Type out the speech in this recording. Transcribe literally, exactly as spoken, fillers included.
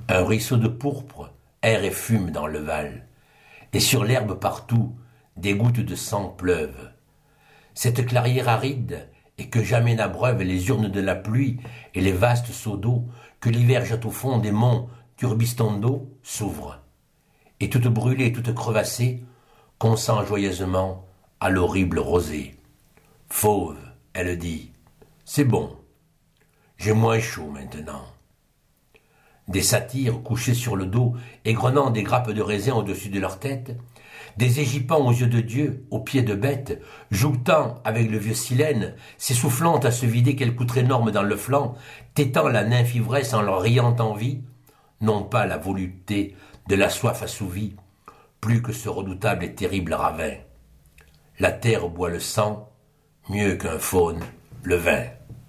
Un ruisseau de pourpre erre et fume dans le val, et sur l'herbe partout, des gouttes de sang pleuvent. Cette clairière aride, et que jamais n'abreuvent les urnes de la pluie et les vastes seaux d'eau que l'hiver jette au fond des monts d'Urbistondo, s'ouvre. Et toute brûlée et toute crevassée, consent joyeusement à l'horrible rosée. Fauve, elle dit, c'est bon, j'ai moins chaud maintenant. Des satyres couchés sur le dos, égrenant des grappes de raisin au-dessus de leur tête, des égypans aux yeux de Dieu, aux pieds de bête, joutant avec le vieux Silène, s'essoufflant à se vider quelle poutre énorme dans le flanc, tétant la nymphe ivresse en leur riant envie, non pas la volupté de la soif assouvie, plus que ce redoutable et terrible ravin. La terre boit le sang, mieux qu'un faune, le vin.